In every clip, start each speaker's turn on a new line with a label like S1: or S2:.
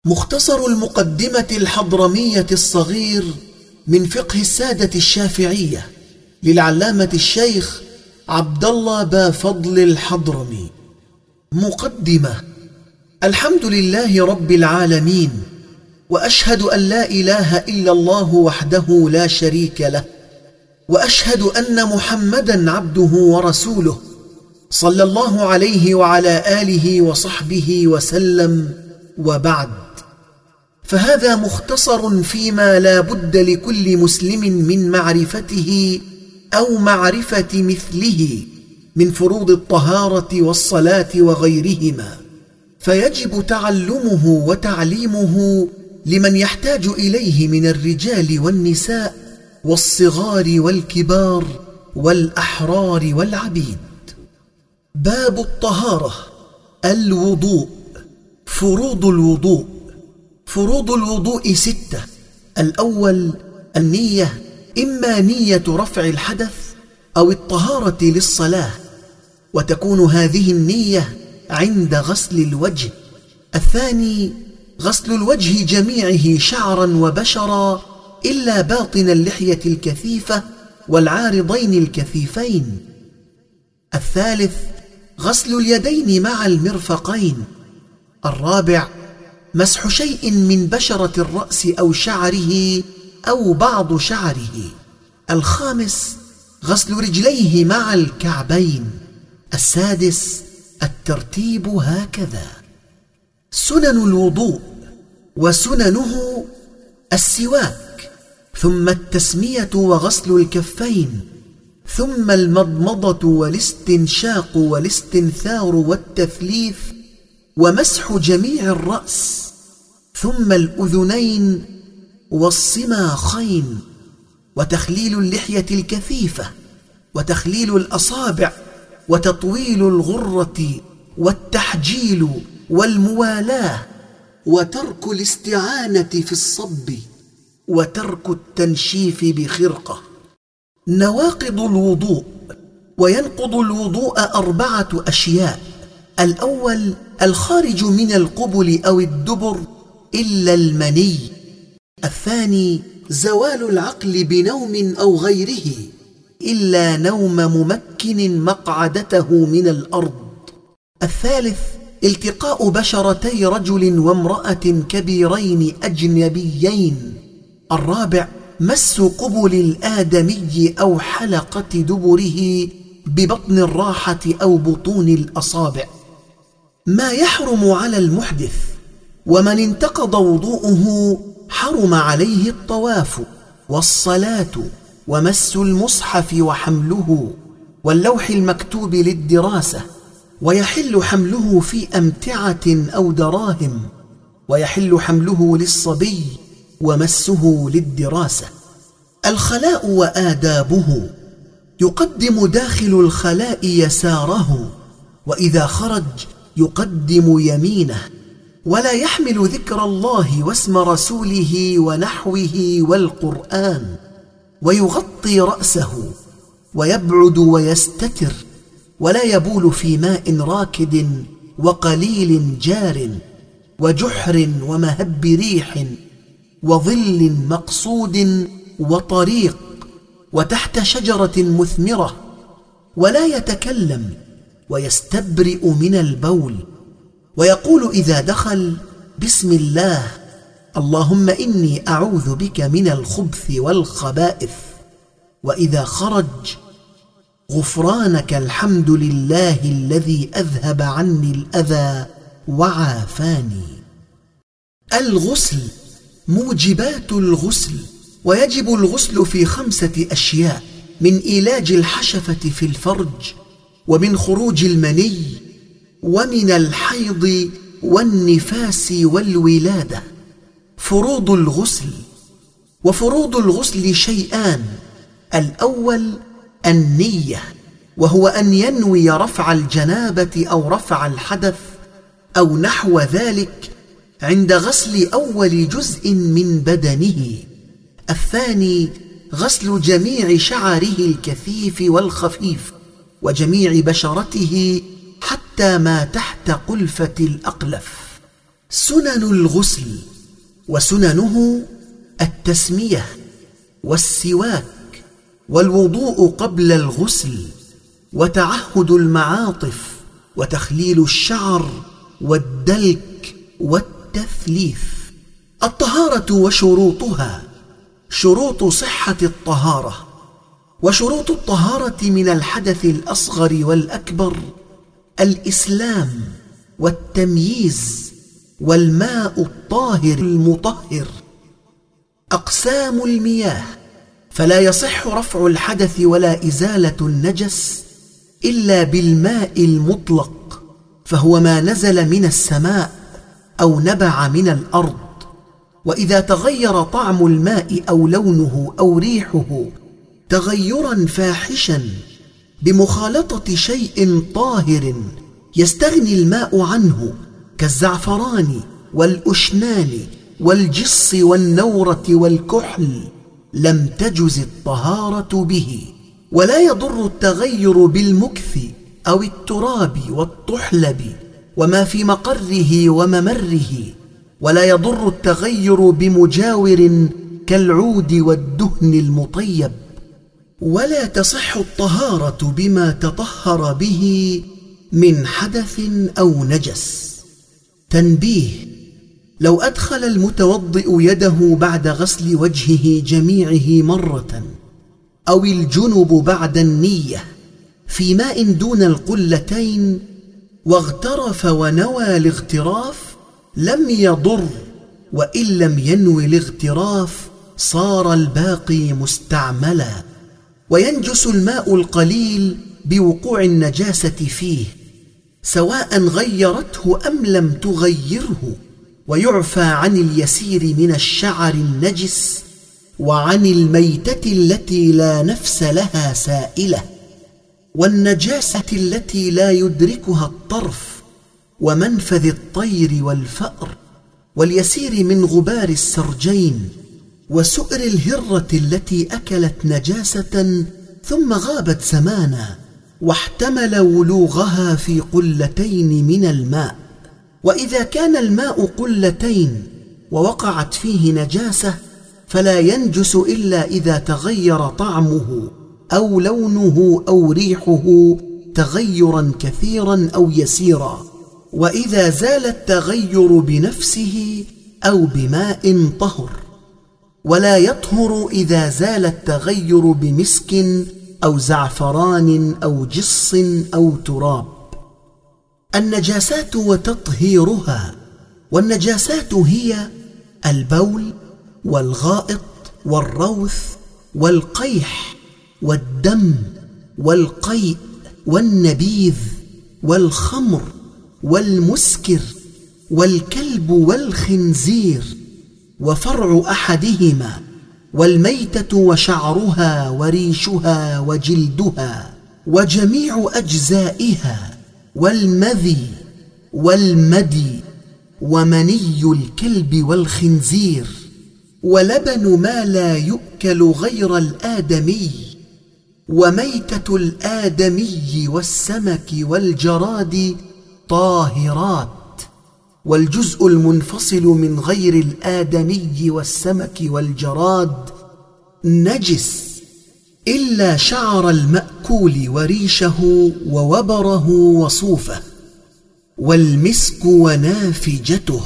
S1: مختصر المقدمة الحضرمية الصغير من فقه السادة الشافعية للعلامة الشيخ عبد الله بافضل الحضرمي. مقدمة. الحمد لله رب العالمين، وأشهد أن لا إله إلا الله وحده لا شريك له، وأشهد أن محمدًا عبده ورسوله، صلى الله عليه وعلى آله وصحبه وسلم، وبعد. فهذا مختصر فيما لا بد لكل مسلم من معرفته أو معرفة مثله من فروض الطهارة والصلاة وغيرهما، فيجب تعلمه وتعليمه لمن يحتاج إليه من الرجال والنساء والصغار والكبار والأحرار والعبيد. باب الطهارة. الوضوء. فروض الوضوء. فروض الوضوء 6. الأول النية، إما نية رفع الحدث أو الطهارة للصلاة، وتكون هذه النية عند غسل الوجه. الثاني غسل الوجه جميعه شعرا وبشرا إلا باطن اللحية الكثيفة والعارضين الكثيفين. الثالث غسل اليدين مع المرفقين. الرابع مسح شيء من بشرة الرأس أو شعره أو بعض شعره. الخامس غسل رجليه مع الكعبين. السادس الترتيب هكذا. سنن الوضوء. وسننه السواك، ثم التسمية وغسل الكفين، ثم المضمضة والاستنشاق والاستنثار والتثليث ومسح جميع الرأس، ثم الأذنين والصماخين، وتخليل اللحية الكثيفة، وتخليل الأصابع، وتطويل الغرة، والتحجيل والموالاة، وترك الاستعانة في الصب، وترك التنشيف بخرقة. نواقض الوضوء. وينقض الوضوء 4 أشياء. الأول الخارج من القبل أو الدبر إلا المني. الثاني زوال العقل بنوم أو غيره إلا نوم ممكن مقعدته من الأرض. الثالث التقاء بشرتي رجل وامرأة كبيرين أجنبيين. الرابع مس قبل الآدمي أو حلقة دبره ببطن الراحة أو بطون الأصابع. ما يحرم على المحدث. ومن انتقض وضوءه حرم عليه الطواف والصلاة ومس المصحف وحمله واللوح المكتوب للدراسة، ويحل حمله في أمتعة أو دراهم، ويحل حمله للصبي ومسه للدراسة. الخلاء وآدابه. يقدم داخل الخلاء يساره، وإذا خرج يقدم يمينه، ولا يحمل ذكر الله واسم رسوله ونحوه والقرآن، ويغطي رأسه، ويبعد ويستتر، ولا يبول في ماء راكد وقليل جار وجحر ومهب ريح وظل مقصود وطريق وتحت شجرة مثمرة، ولا يتكلم، ويستبرئ من البول، ويقول إذا دخل: بسم الله، اللهم إني أعوذ بك من الخبث والخبائث. وإذا خرج: غفرانك الحمد لله الذي أذهب عني الأذى وعافاني. الغسل. موجبات الغسل. ويجب الغسل في 5 أشياء: من إيلاج الحشفة في الفرج، ومن خروج المني، ومن الحيض والنفاس والولادة. فروض الغسل. وفروض الغسل شيئان: الأول النية، وهو أن ينوي رفع الجنابة أو رفع الحدث أو نحو ذلك عند غسل أول جزء من بدنه. الثاني غسل جميع شعره الكثيف والخفيف وجميع بشرته حتى ما تحت قلفة الأقلف، سنن الغسل، وسننه التسمية والسواك والوضوء قبل الغسل وتعهد المعاطف وتخليل الشعر والدلك والتثليث. الطهارة وشروطها: شروط صحة الطهارة. وشروط الطهارة من الحدث الأصغر والأكبر: الإسلام والتمييز والماء الطاهر المطهر. أقسام المياه: فلا يصح رفع الحدث ولا إزالة النجس إلا بالماء المطلق، فهو ما نزل من السماء أو نبع من الأرض. وإذا تغير طعم الماء أو لونه أو ريحه تغيرا فاحشا بمخالطة شيء طاهر يستغني الماء عنه كالزعفران والأشنان والجص والنورة والكحل، لم تجز الطهارة به. ولا يضر التغير بالمكث أو التراب والطحلب وما في مقره وممره. ولا يضر التغير بمجاور كالعود والدهن المطيب. ولا تصح الطهارة بما تطهر به من حدث أو نجس. تنبيه: لو أدخل المتوضئ يده بعد غسل وجهه جميعه مرة، أو الجنب بعد النية في ماء دون القلتين واغترف ونوى الاغتراف لم يضر، وإن لم ينوي الاغتراف صار الباقي مستعملا. وينجس الماء القليل بوقوع النجاسة فيه سواء غيرته أم لم تغيره. ويعفى عن اليسير من الشعر النجس وعن الميتة التي لا نفس لها سائلة، والنجاسة التي لا يدركها الطرف، ومنفذ الطير والفأر، واليسير من غبار السرجين، وسؤر الهرة التي أكلت نجاسة ثم غابت زمانا واحتمل ولوغها في قلتين من الماء. وإذا كان الماء قلتين ووقعت فيه نجاسة فلا ينجس إلا إذا تغير طعمه أو لونه أو ريحه تغيرا كثيرا أو يسيرا، وإذا زال التغير بنفسه أو بماء طهر. ولا يطهر إذا زال التغير بمسك أو زعفران أو جص أو تراب. النجاسات وتطهيرها: والنجاسات هي البول والغائط والروث والقيح والدم والقيء والنبيذ والخمر والمسكر والكلب والخنزير وفرع أحدهما، والميتة وشعرها وريشها وجلدها وجميع أجزائها، والمذي والمدي ومني الكلب والخنزير، ولبن ما لا يؤكل غير الآدمي، وميتة الآدمي والسمك والجراد طاهرات. والجزء المنفصل من غير الآدمي والسمك والجراد نجس إلا شعر المأكول وريشه ووبره وصوفه، والمسك ونافجته.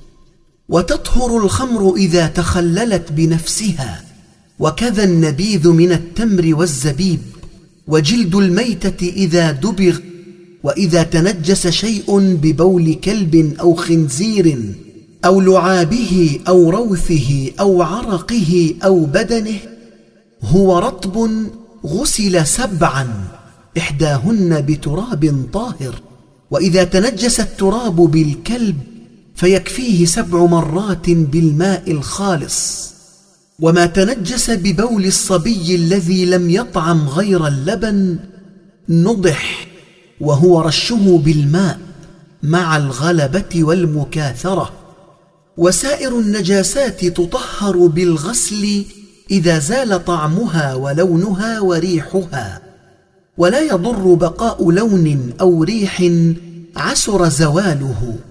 S1: وتطهر الخمر إذا تخللت بنفسها، وكذا النبيذ من التمر والزبيب، وجلد الميتة إذا دبغ. وإذا تنجس شيء ببول كلب أو خنزير أو لعابه أو روثه أو عرقه أو بدنه هو رطب غسل 7 إحداهن بتراب طاهر. وإذا تنجس التراب بالكلب فيكفيه 7 مرات بالماء الخالص. وما تنجس ببول الصبي الذي لم يطعم غير اللبن نضح، وهو رشه بالماء مع الغلبة والمكاثرة. وسائر النجاسات تطهر بالغسل إذا زال طعمها ولونها وريحها. ولا يضر بقاء لون أو ريح عسر زواله،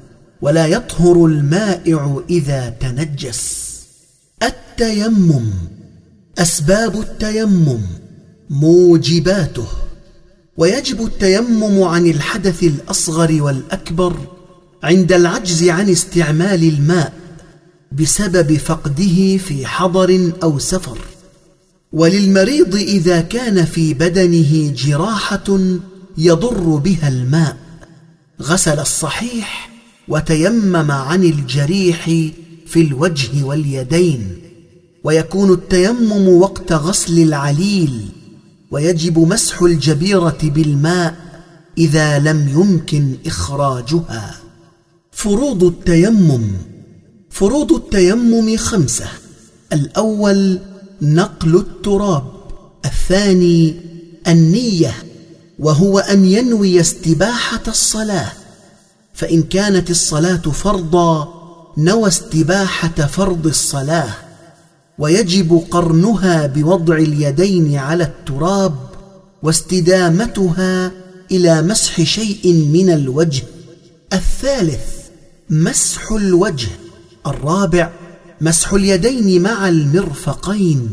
S1: ولا يطهر المائع إذا تنجس. التيمم. أسباب التيمم، موجباته. ويجب التيمم عن الحدث الأصغر والأكبر عند العجز عن استعمال الماء بسبب فقده في حضر أو سفر، وللمريض إذا كان في بدنه جراحة يضر بها الماء، غسل الصحيح وتيمم عن الجريح في الوجه واليدين. ويكون التيمم وقت غسل العليل، ويجب مسح الجبيرة بالماء إذا لم يمكن إخراجها. فروض التيمم. فروض التيمم 5: الأول نقل التراب، الثاني النية، وهو أن ينوي استباحة الصلاة، فإن كانت الصلاة فرضا نوى استباحة فرض الصلاة، ويجب قرنها بوضع اليدين على التراب واستدامتها إلى مسح شيء من الوجه. الثالث مسح الوجه. الرابع مسح اليدين مع المرفقين.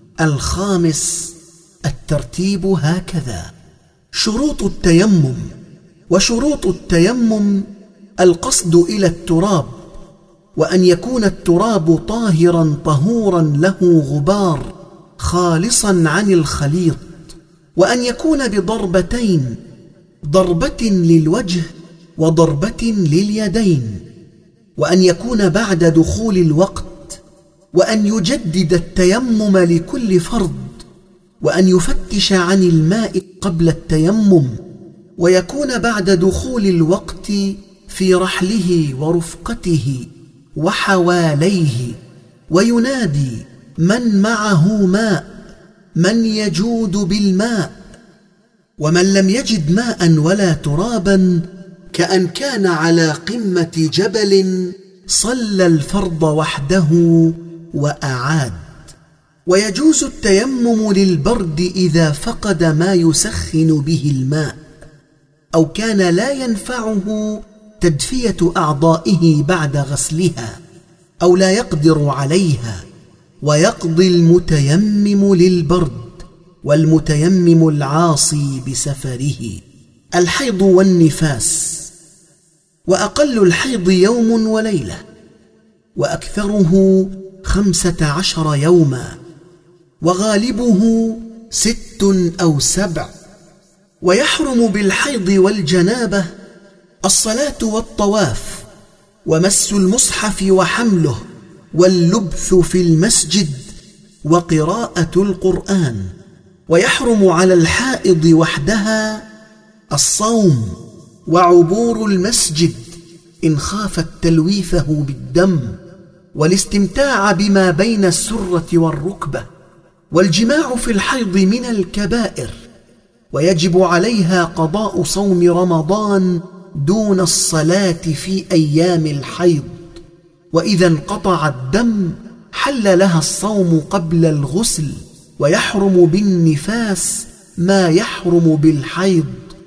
S1: الخامس الترتيب هكذا. شروط التيمم. وشروط التيمم القصد إلى التراب، وأن يكون التراب طاهرا طهورا له غبار خالصا عن الخليط، وأن يكون بضربتين، ضربة للوجه وضربة لليدين، وأن يكون بعد دخول الوقت، وأن يجدد التيمم لكل فرض، وأن يفتش عن الماء قبل التيمم، ويكون بعد دخول الوقت في رحله ورفقته وحواليه، وينادي من معه ماء، من يجود بالماء. ومن لم يجد ماء ولا ترابا كأن كان على قمة جبل صلى الفرض وحده وأعاد. ويجوز التيمم للبرد إذا فقد ما يسخن به الماء، أو كان لا ينفعه تدفية أعضائه بعد غسلها، أو لا يقدر عليها. ويقضي المتيمم للبرد والمتيمم العاصي بسفره. الحيض والنفاس. وأقل الحيض يوم وليلة، وأكثره 15 يوما، وغالبه 6 أو 7. ويحرم بالحيض والجنابة الصلاة والطواف، ومس المصحف وحمله، واللبث في المسجد، وقراءة القرآن. ويحرم على الحائض وحدها الصوم وعبور المسجد إن خافت تلويثه بالدم، والاستمتاع بما بين السرة والركبة. والجماع في الحيض من الكبائر، ويجب عليها قضاء صوم رمضان دون الصلاة في أيام الحيض. وإذا انقطع الدم حل لها الصوم قبل الغسل. ويحرم بالنفاس ما يحرم بالحيض،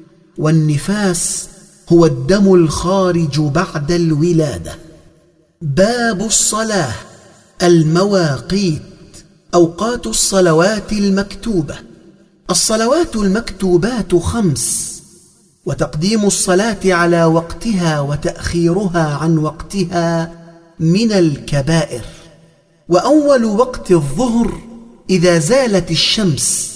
S1: والنفاس هو الدم الخارج بعد الولادة. باب الصلاة. المواقيت. أوقات الصلوات المكتوبة. الصلوات المكتوبات 5، وتقديم الصلاة على وقتها وتأخيرها عن وقتها من الكبائر. وأول وقت الظهر إذا زالت الشمس،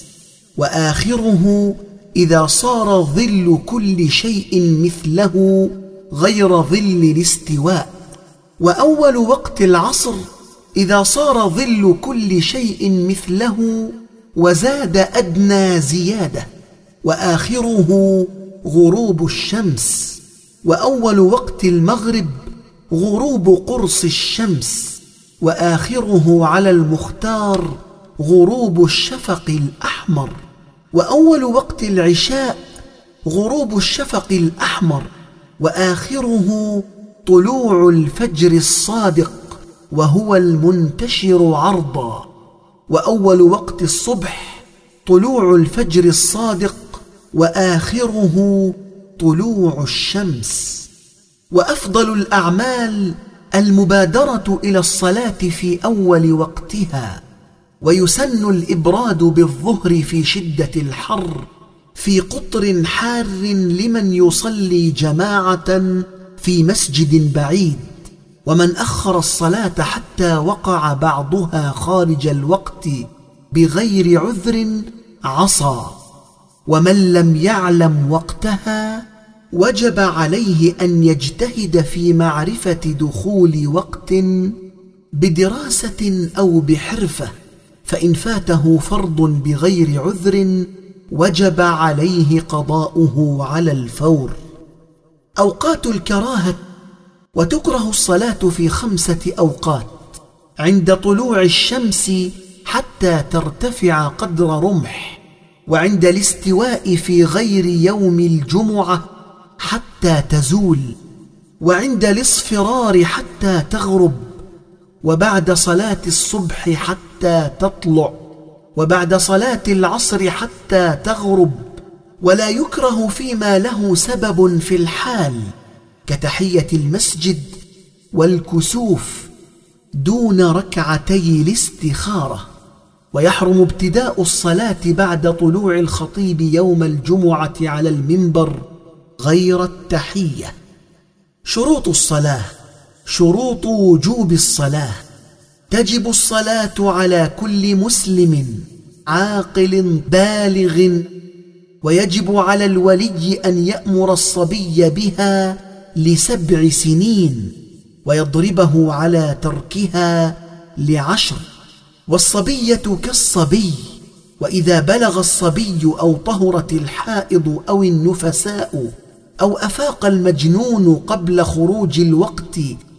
S1: وآخره إذا صار ظل كل شيء مثله غير ظل الاستواء. وأول وقت العصر إذا صار ظل كل شيء مثله وزاد أدنى زيادة، وآخره غروب الشمس. وأول وقت المغرب غروب قرص الشمس، وآخره على المختار غروب الشفق الأحمر. وأول وقت العشاء غروب الشفق الأحمر، وآخره طلوع الفجر الصادق وهو المنتشر عرضا. وأول وقت الصبح طلوع الفجر الصادق، وآخره طلوع الشمس. وأفضل الأعمال المبادرة إلى الصلاة في أول وقتها، ويسن الإبراد بالظهر في شدة الحر في قطر حار لمن يصلي جماعة في مسجد بعيد، ومن أخر الصلاة حتى وقع بعضها خارج الوقت بغير عذر عصى. ومن لم يعلم وقتها وجب عليه أن يجتهد في معرفة دخول وقت بدراسة أو بحرفة، فإن فاته فرض بغير عذر وجب عليه قضاؤه على الفور. أوقات الكراهة: وتكره الصلاة في 5 أوقات: عند طلوع الشمس حتى ترتفع قدر رمح، وعند الاستواء في غير يوم الجمعة حتى تزول، وعند الاصفرار حتى تغرب، وبعد صلاة الصبح حتى تطلع، وبعد صلاة العصر حتى تغرب. ولا يكره فيما له سبب في الحال كتحية المسجد والكسوف دون ركعتي الاستخارة. ويحرم ابتداء الصلاة بعد طلوع الخطيب يوم الجمعة على المنبر غير التحية. شروط الصلاة: شروط وجوب الصلاة: تجب الصلاة على كل مسلم عاقل بالغ، ويجب على الولي أن يأمر الصبي بها ل7 سنين ويضربه على تركها ل10. والصبية كالصبي، وإذا بلغ الصبي أو طهرت الحائض أو النفساء أو أفاق المجنون قبل خروج الوقت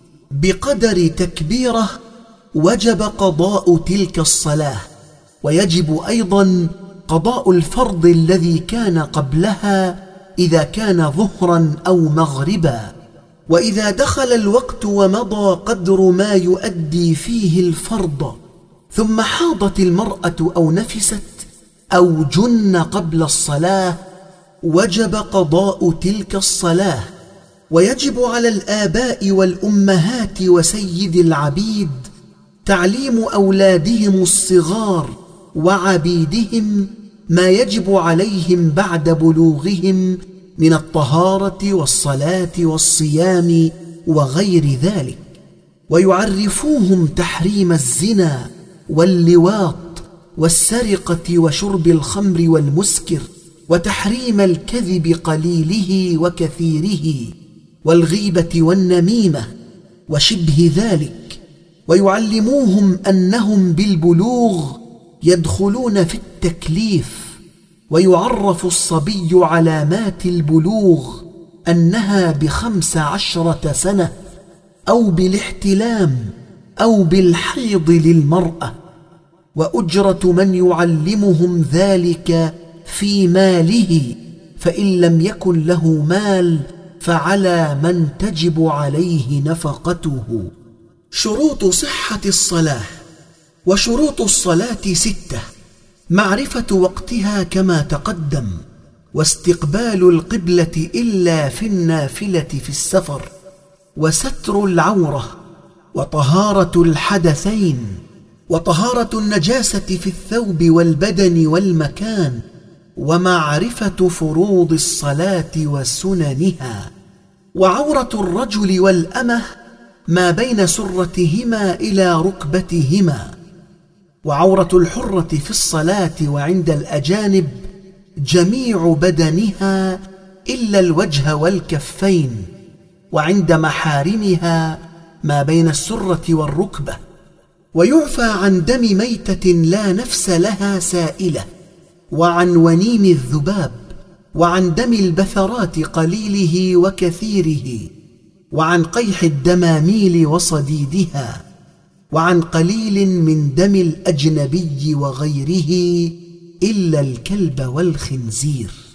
S1: بقدر تكبيره وجب قضاء تلك الصلاة، ويجب أيضا قضاء الفرض الذي كان قبلها إذا كان ظهرا أو مغربا. وإذا دخل الوقت ومضى قدر ما يؤدي فيه الفرض ثم حاضت المرأة أو نفست أو جن قبل الصلاة وجب قضاء تلك الصلاة. ويجب على الآباء والأمهات وسيد العبيد تعليم أولادهم الصغار وعبيدهم ما يجب عليهم بعد بلوغهم من الطهارة والصلاة والصيام وغير ذلك، ويعرفوهم تحريم الزنا واللواط والسرقة وشرب الخمر والمسكر، وتحريم الكذب قليله وكثيره، والغيبة والنميمة وشبه ذلك، ويعلموهم أنهم بالبلوغ يدخلون في التكليف. ويعرف الصبي علامات البلوغ أنها ب15 سنة أو بالاحتلام أو بالحيض للمرأة. وأجرة من يعلمهم ذلك في ماله، فإن لم يكن له مال فعلى من تجب عليه نفقته. شروط صحة الصلاة: وشروط الصلاة 6: معرفة وقتها كما تقدم، واستقبال القبلة إلا في النافلة في السفر، وستر العورة، وطهارة الحدثين، وطهارة النجاسة في الثوب والبدن والمكان، ومعرفة فروض الصلاة وسننها. وعورة الرجل والأمة ما بين سرتهما إلى ركبتهما. وعورة الحرة في الصلاة وعند الأجانب جميع بدنها إلا الوجه والكفين، وعند محارمها ما بين السرة والركبة. ويعفى عن دم ميتة لا نفس لها سائلة، وعن ونيم الذباب، وعن دم البثرات قليله وكثيره، وعن قيح الدماميل وصديدها، وعن قليل من دم الأجنبي وغيره إلا الكلب والخنزير.